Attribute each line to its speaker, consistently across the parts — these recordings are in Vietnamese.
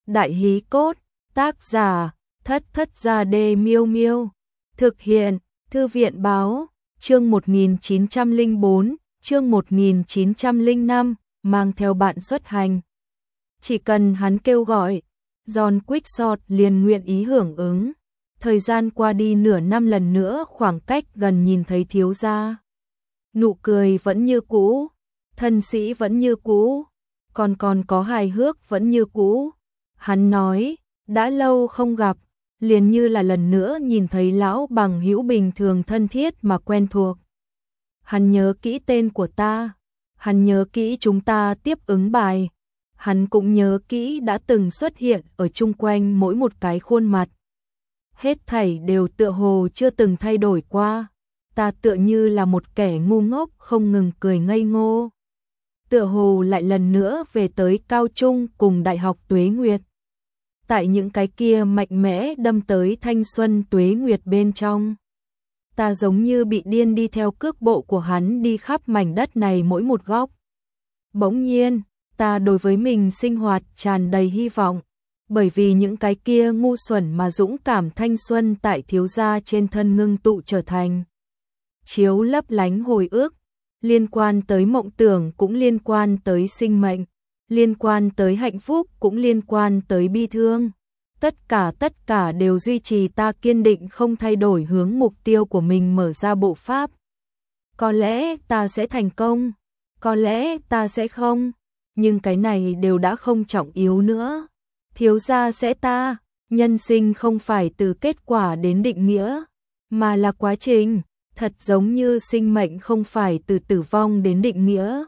Speaker 1: Đại hí cốt, tác giả, Thất Thất Gia Đê Miêu Miêu. Thực hiện, Thư viện báo, chương 1904, chương 1905, mang theo bạn xuất hành. Chỉ cần hắn kêu gọi, John Quixote liền nguyện ý hưởng ứng. Thời gian qua đi nửa năm lần nữa khoảng cách gần nhìn thấy thiếu gia. Nụ cười vẫn như cũ, thân sĩ vẫn như cũ, còn có hài hước vẫn như cũ. Hắn nói, đã lâu không gặp, liền như là lần nữa nhìn thấy lão bằng hữu bình thường thân thiết mà quen thuộc. Hắn nhớ kỹ tên của ta, hắn nhớ kỹ chúng ta tiếp ứng bài, hắn cũng nhớ kỹ đã từng xuất hiện ở chung quanh mỗi một cái khuôn mặt. Hết thảy đều tựa hồ chưa từng thay đổi qua, ta tựa như là một kẻ ngu ngốc không ngừng cười ngây ngô. Tựa hồ lại lần nữa về tới cao trung cùng đại học Tuế Nguyệt. Tại những cái kia mạnh mẽ đâm tới thanh xuân Tuế Nguyệt bên trong. Ta giống như bị điên đi theo cước bộ của hắn đi khắp mảnh đất này mỗi một góc. Bỗng nhiên, ta đối với mình sinh hoạt tràn đầy hy vọng, bởi vì những cái kia ngu xuẩn mà dũng cảm thanh xuân tại thiếu gia trên thân ngưng tụ trở thành chiếu lấp lánh hồi ức, liên quan tới mộng tưởng cũng liên quan tới sinh mệnh, liên quan tới hạnh phúc cũng liên quan tới bi thương. Tất cả đều duy trì ta kiên định không thay đổi hướng mục tiêu của mình mở ra bộ pháp. Có lẽ ta sẽ thành công, có lẽ ta sẽ không, nhưng cái này đều đã không trọng yếu nữa. Thiếu gia sẽ ta, nhân sinh không phải từ kết quả đến định nghĩa, mà là quá trình, thật giống như sinh mệnh không phải từ tử vong đến định nghĩa,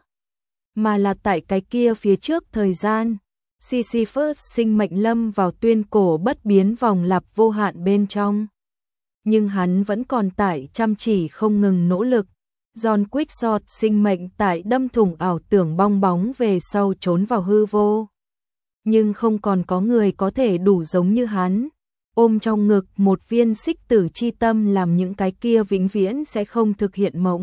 Speaker 1: mà là tại cái kia phía trước thời gian. Sisyphus sinh mệnh lâm vào tuyên cổ bất biến vòng lặp vô hạn bên trong. Nhưng hắn vẫn còn tại chăm chỉ không ngừng nỗ lực. John Quixote sinh mệnh tại đâm thủng ảo tưởng bong bóng về sau trốn vào hư vô. Nhưng không còn có người có thể đủ giống như hắn, ôm trong ngực một viên xích tử chi tâm làm những cái kia vĩnh viễn sẽ không thực hiện mộng.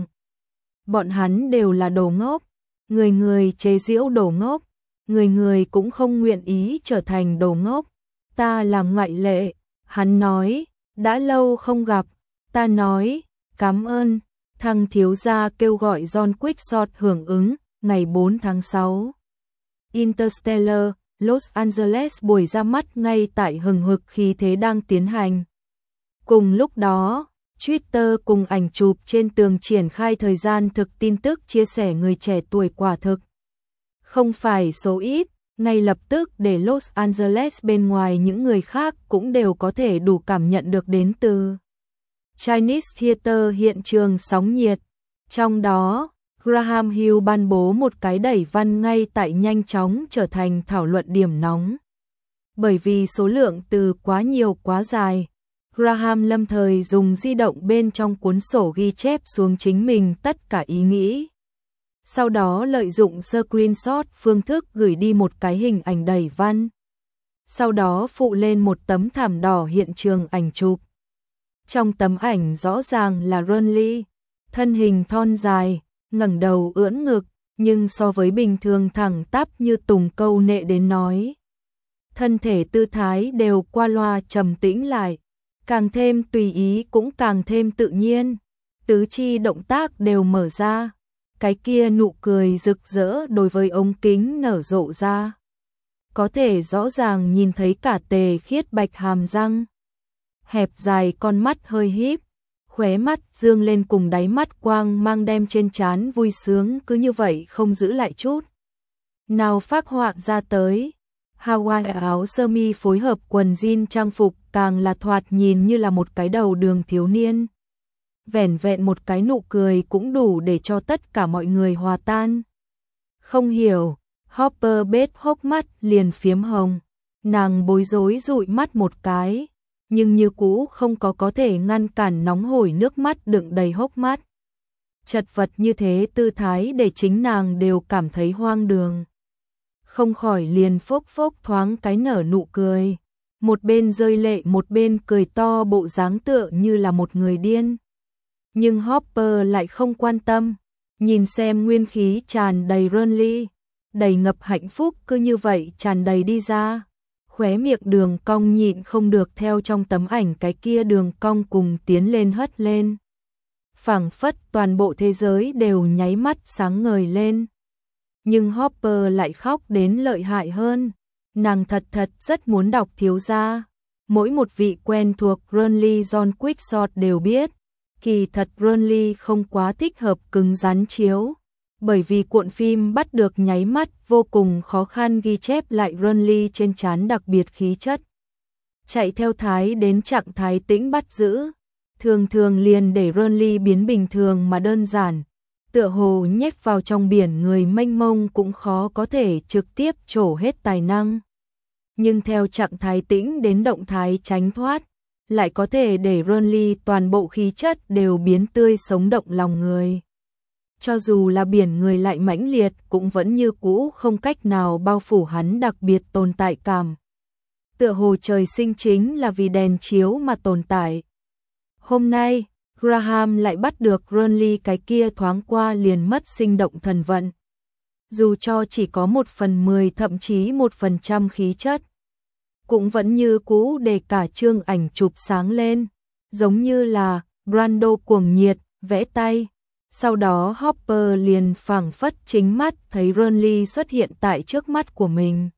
Speaker 1: Bọn hắn đều là đồ ngốc, người người chế giễu đồ ngốc, người người cũng không nguyện ý trở thành đồ ngốc. Ta là ngoại lệ, hắn nói, đã lâu không gặp. Ta nói, cảm ơn. Thằng thiếu gia kêu gọi John Quixote hưởng ứng, ngày 4 tháng 6. Interstellar, Los Angeles buổi ra mắt ngay tại hừng hực khí thế đang tiến hành. Cùng lúc đó, Twitter cùng ảnh chụp trên tường triển khai thời gian thực tin tức chia sẻ người trẻ tuổi quả thực. Không phải số ít, ngay lập tức để Los Angeles bên ngoài những người khác cũng đều có thể đủ cảm nhận được đến từ Chinese Theater hiện trường sóng nhiệt. Trong đó, Graham Hill ban bố một cái đẩy văn ngay tại nhanh chóng trở thành thảo luận điểm nóng. Bởi vì số lượng từ quá nhiều quá dài, Graham lâm thời dùng di động bên trong cuốn sổ ghi chép xuống chính mình tất cả ý nghĩ. Sau đó lợi dụng screenshot phương thức gửi đi một cái hình ảnh đẩy văn. Sau đó phụ lên một tấm thảm đỏ hiện trường ảnh chụp. Trong tấm ảnh rõ ràng là Ron Lee, thân hình thon dài, ngẩng đầu ưỡn ngực, nhưng so với bình thường thẳng tắp như tùng câu nệ đến nói. Thân thể tư thái đều qua loa trầm tĩnh lại, càng thêm tùy ý cũng càng thêm tự nhiên, tứ chi động tác đều mở ra. Cái kia nụ cười rực rỡ đối với ống kính nở rộ ra. Có thể rõ ràng nhìn thấy cả tề khiết bạch hàm răng. Hẹp dài con mắt hơi híp, khóe mắt dương lên cùng đáy mắt quang mang đem trên trán vui sướng cứ như vậy không giữ lại chút nào phác họa ra tới. Hawaii áo sơ mi phối hợp quần jean trang phục càng là thoạt nhìn như là một cái đầu đường thiếu niên. Vẻn vẹn một cái nụ cười cũng đủ để cho tất cả mọi người hòa tan. Không hiểu, Hopper bết hốc mắt liền phiếm hồng. Nàng bối rối dụi mắt một cái, nhưng như cũ không có thể ngăn cản nóng hổi nước mắt đựng đầy hốc mắt. Chật vật như thế tư thái để chính nàng đều cảm thấy hoang đường. Không khỏi liền phốc phốc thoáng cái nở nụ cười. Một bên rơi lệ một bên cười to bộ dáng tựa như là một người điên. Nhưng Hopper lại không quan tâm, nhìn xem nguyên khí tràn đầy Ron Lee, đầy ngập hạnh phúc cứ như vậy tràn đầy đi ra. khóe miệng Đường Cong nhịn không được theo trong tấm ảnh cái kia đường cong cùng tiến lên hất lên. Phảng phất toàn bộ thế giới đều nháy mắt sáng ngời lên. Nhưng Hopper lại khóc đến lợi hại hơn. Nàng thật rất muốn đọc thiếu gia. Mỗi một vị quen thuộc Renly John Quickshot đều biết, kỳ thật Renly không quá thích hợp cứng rắn chiếu, bởi vì cuộn phim bắt được nháy mắt vô cùng khó khăn ghi chép lại Renly trên trán đặc biệt khí chất. Chạy theo thái đến trạng thái tĩnh bắt giữ, thường liền để Renly biến bình thường mà đơn giản, tựa hồ nhét vào trong biển người mênh mông cũng khó có thể trực tiếp trổ hết tài năng. Nhưng theo trạng thái tĩnh đến động thái tránh thoát, lại có thể để Renly toàn bộ khí chất đều biến tươi sống động lòng người. Cho dù là biển người lại mãnh liệt cũng vẫn như cũ không cách nào bao phủ hắn đặc biệt tồn tại cảm. Tựa hồ trời sinh chính là vì đèn chiếu mà tồn tại. Hôm nay, Graham lại bắt được Renly cái kia thoáng qua liền mất sinh động thần vận. Dù cho chỉ có 1/10 thậm chí 1% khí chất, cũng vẫn như cũ để cả chương ảnh chụp sáng lên, giống như là Brando cuồng nhiệt, vẽ tay. Sau đó Hopper liền phảng phất chính mắt thấy Renly xuất hiện tại trước mắt của mình.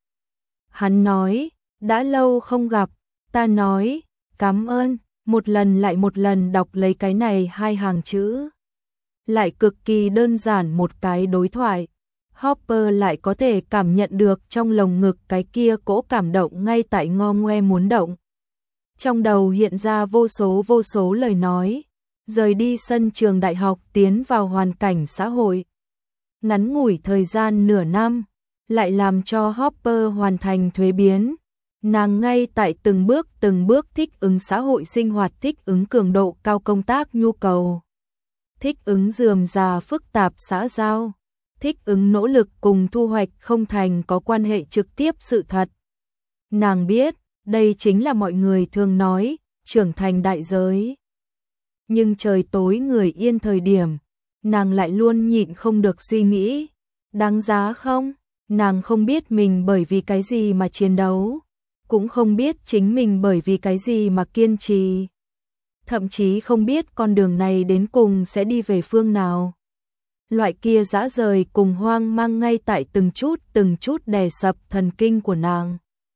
Speaker 1: Hắn nói, đã lâu không gặp, ta nói, cảm ơn, một lần lại một lần đọc lấy cái này 2 hàng chữ. Lại cực kỳ đơn giản một cái đối thoại. Hopper lại có thể cảm nhận được trong lồng ngực cái kia cỗ cảm động ngay tại ngo ngoe muốn động. Trong đầu hiện ra vô số lời nói, rời đi sân trường đại học tiến vào hoàn cảnh xã hội. Ngắn ngủi thời gian nửa năm, lại làm cho Hopper hoàn thành thuế biến. Nàng ngay tại từng bước thích ứng xã hội sinh hoạt, thích ứng cường độ cao công tác nhu cầu, thích ứng rườm rà phức tạp xã giao, thích ứng nỗ lực cùng thu hoạch không thành có quan hệ trực tiếp sự thật. Nàng biết, đây chính là mọi người thường nói, trưởng thành đại giới. Nhưng trời tối người yên thời điểm, nàng lại luôn nhịn không được suy nghĩ, đáng giá không? Nàng không biết mình bởi vì cái gì mà chiến đấu, cũng không biết chính mình bởi vì cái gì mà kiên trì. Thậm chí không biết con đường này đến cùng sẽ đi về phương nào. Loại kia dã rời cùng hoang mang ngay tại từng chút đè sập thần kinh của nàng.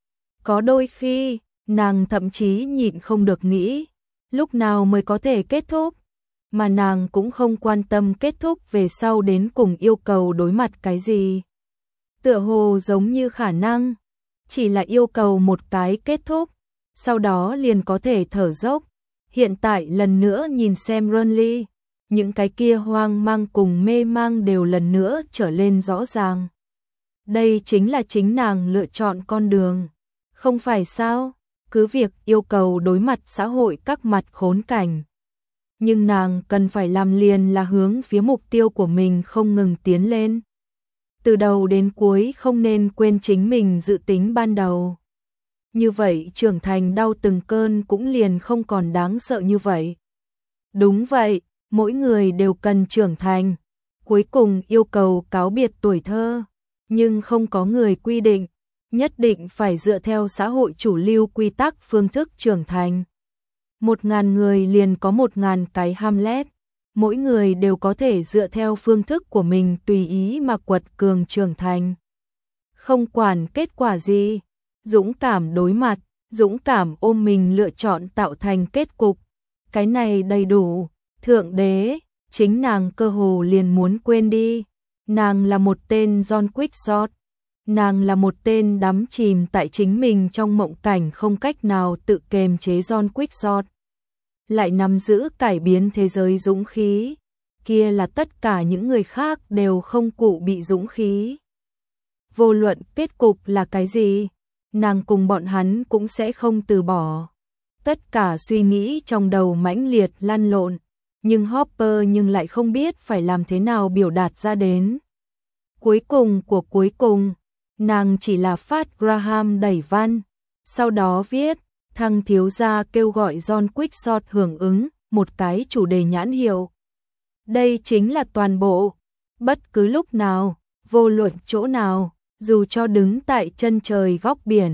Speaker 1: Có đôi khi, nàng thậm chí nhịn không được nghĩ, lúc nào mới có thể kết thúc, mà nàng cũng không quan tâm kết thúc về sau đến cùng yêu cầu đối mặt cái gì. Tựa hồ giống như khả năng, chỉ là yêu cầu một cái kết thúc, sau đó liền có thể thở dốc. Hiện tại lần nữa nhìn xem Renly, những cái kia hoang mang cùng mê mang đều lần nữa trở lên rõ ràng. Đây chính là chính nàng lựa chọn con đường, không phải sao? Cứ việc yêu cầu đối mặt xã hội các mặt khốn cảnh, nhưng nàng cần phải làm liền là hướng phía mục tiêu của mình không ngừng tiến lên. Từ đầu đến cuối không nên quên chính mình dự tính ban đầu. Như vậy trưởng thành đau từng cơn cũng liền không còn đáng sợ như vậy. Đúng vậy, mỗi người đều cần trưởng thành. Cuối cùng yêu cầu cáo biệt tuổi thơ, nhưng không có người quy định nhất định phải dựa theo xã hội chủ lưu quy tắc phương thức trưởng thành. 1000 người liền có 1000 cái Hamlet, mỗi người đều có thể dựa theo phương thức của mình tùy ý mà quật cường trưởng thành. Không quản kết quả gì, dũng cảm đối mặt, dũng cảm ôm mình lựa chọn tạo thành kết cục, cái này đầy đủ. Thượng đế, chính nàng cơ hồ liền muốn quên đi, nàng là một tên John Quickshot. Nàng là một tên đắm chìm tại chính mình trong mộng cảnh không cách nào tự kềm chế John Quickshot. Lại nắm giữ cải biến thế giới dũng khí, kia là tất cả những người khác đều không cụ bị dũng khí. Vô luận kết cục là cái gì, nàng cùng bọn hắn cũng sẽ không từ bỏ. Tất cả suy nghĩ trong đầu mãnh liệt lăn lộn, nhưng Hopper lại không biết phải làm thế nào biểu đạt ra đến. Cuối cùng của cuối cùng, nàng chỉ là phát Graham đẩy văn, sau đó viết, thằng thiếu gia kêu gọi John Quickshot hưởng ứng, một cái chủ đề nhãn hiệu. Đây chính là toàn bộ, bất cứ lúc nào, vô luận chỗ nào, dù cho đứng tại chân trời góc biển,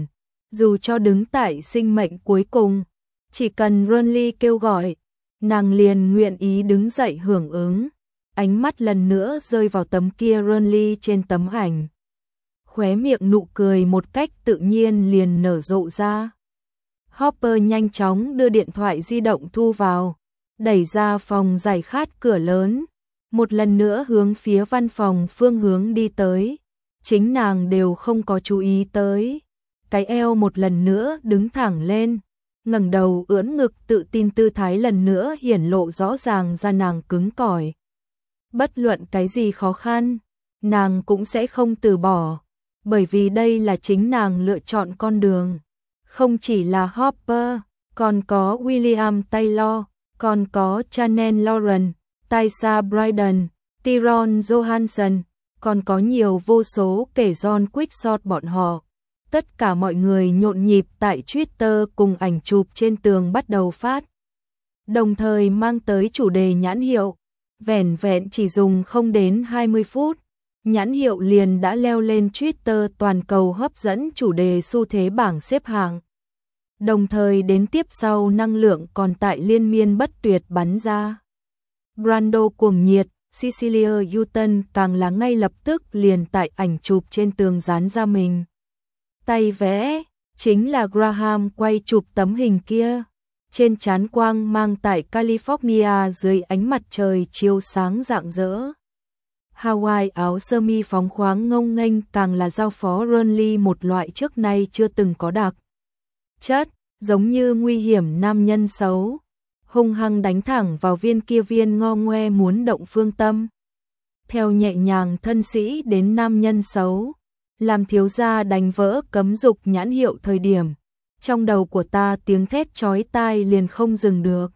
Speaker 1: Dù cho đứng tại sinh mệnh cuối cùng, chỉ cần Ronly kêu gọi, nàng liền nguyện ý đứng dậy hưởng ứng. Ánh mắt lần nữa rơi vào tấm kia Ronly trên tấm ảnh. Khóe miệng nụ cười một cách tự nhiên liền nở rộ ra. Hopper nhanh chóng đưa điện thoại di động thu vào, đẩy ra phòng giải khát cửa lớn, một lần nữa hướng phía văn phòng phương hướng đi tới. Chính nàng đều không có chú ý tới. Cái eo một lần nữa đứng thẳng lên, ngẩng đầu ưỡn ngực, tự tin tư thái lần nữa hiển lộ rõ ràng ra nàng cứng cỏi. Bất luận cái gì khó khăn, nàng cũng sẽ không từ bỏ, bởi vì đây là chính nàng lựa chọn con đường. Không chỉ là Hopper, còn có William Taylor, còn có Chanel Lauren, Taysa Brydon, Tyrone Johansson, còn có nhiều vô số kể John Quickshot bọn họ. Tất cả mọi người nhộn nhịp tại Twitter cùng ảnh chụp trên tường bắt đầu phát. Đồng thời mang tới chủ đề nhãn hiệu. Vẻn vẹn chỉ dùng không đến 20 phút, nhãn hiệu liền đã leo lên Twitter toàn cầu, hấp dẫn chủ đề xu thế bảng xếp hạng. Đồng thời đến tiếp sau năng lượng còn tại liên miên bất tuyệt bắn ra. Brando cuồng nhiệt, Cecilia Houghton càng là ngay lập tức liền tại ảnh chụp trên tường dán ra mình. Tay vẽ, chính là Graham quay chụp tấm hình kia. Trên trán quang mang tại California dưới ánh mặt trời chiếu sáng rạng rỡ. Hawaii áo sơ mi phóng khoáng ngông nghênh càng là giao phó Ronly một loại trước nay chưa từng có đặc chất, giống như nguy hiểm nam nhân xấu, hung hăng đánh thẳng vào viên kia viên ngo ngoe muốn động phương tâm. Theo nhẹ nhàng thân sĩ đến nam nhân xấu, làm thiếu gia đánh vỡ cấm dục nhãn hiệu thời điểm. Trong đầu của ta tiếng thét chói tai liền không dừng được.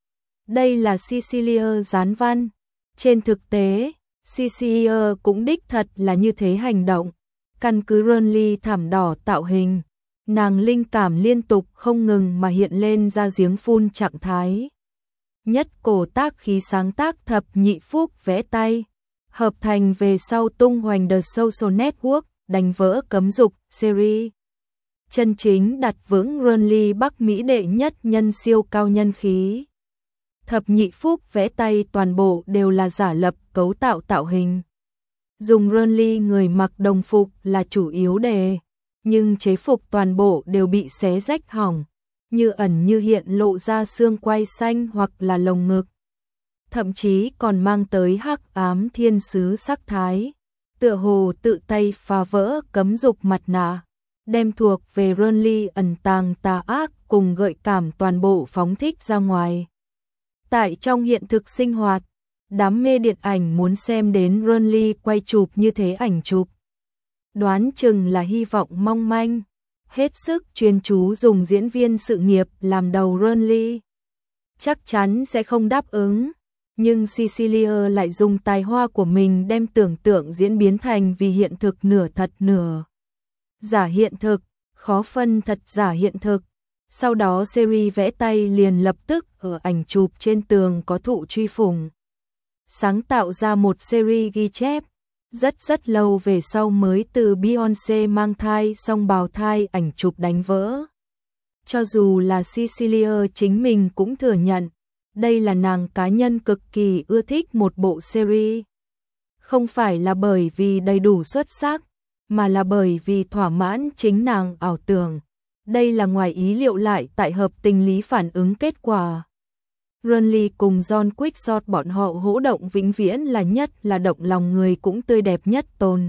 Speaker 1: Đây là Cecilia dán văn. Trên thực tế, Cecilia cũng đích thật là như thế hành động. Căn cứ Ronly thảm đỏ tạo hình, nàng linh cảm liên tục không ngừng mà hiện lên ra giếng phun trạng thái. Nhất cổ tác khí sáng tác thập nhị phúc vẽ tay, hợp thành về sau tung hoành The Social Network, đánh vỡ cấm dục series. Chân chính đặt vững Ronly Bắc Mỹ đệ nhất nhân siêu cao nhân khí. Thập nhị phúc vẽ tay toàn bộ đều là giả lập cấu tạo tạo hình. Dùng Ronly người mặc đồng phục là chủ yếu đề, nhưng chế phục toàn bộ đều bị xé rách hỏng, như ẩn như hiện lộ ra xương quai xanh hoặc là lồng ngực. Thậm chí còn mang tới hắc ám thiên sứ sắc thái, tựa hồ tự tay phá vỡ cấm dục mặt nạ. Đem thuộc về Ronly ẩn tàng tà ác cùng gợi cảm toàn bộ phóng thích ra ngoài. Tại trong hiện thực sinh hoạt, đám mê điện ảnh muốn xem đến Ronly quay chụp như thế ảnh chụp. Đoán chừng là hy vọng mong manh, hết sức chuyên chú dùng diễn viên sự nghiệp làm đầu Ronly. Chắc chắn sẽ không đáp ứng, nhưng Cecilia lại dùng tài hoa của mình đem tưởng tượng diễn biến thành vì hiện thực nửa thật nửa giả hiện thực, khó phân thật giả hiện thực. Sau đó series vẽ tay liền lập tức ở ảnh chụp trên tường có thụ truy phủng. Sáng tạo ra một series ghi chép, rất lâu về sau mới từ Beyoncé mang thai xong bào thai ảnh chụp đánh vỡ. Cho dù là Cecilia chính mình cũng thừa nhận, đây là nàng cá nhân cực kỳ ưa thích một bộ series. Không phải là bởi vì đầy đủ xuất sắc, mà là bởi vì thỏa mãn chính nàng ảo tưởng. Đây là ngoài ý liệu lại tại hợp tình lý phản ứng kết quả. Ronly cùng John Quickshot bọn họ hỗ động vĩnh viễn là nhất là động lòng người cũng tươi đẹp nhất tồn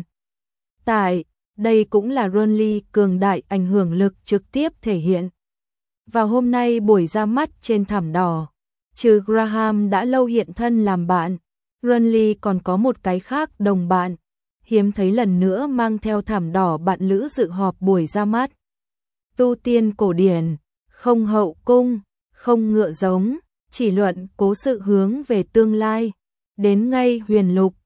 Speaker 1: tại. Đây cũng là Ronly cường đại ảnh hưởng lực trực tiếp thể hiện. Vào hôm nay buổi ra mắt trên thảm đỏ, trừ Graham đã lâu hiện thân làm bạn, Ronly còn có một cái khác đồng bạn. Hiếm thấy lần nữa mang theo thảm đỏ bạn lữ dự họp buổi ra mắt. Tu tiên cổ điển, không hậu cung, không ngựa giống, chỉ luận cố sự hướng về tương lai. Đến ngay huyền lục,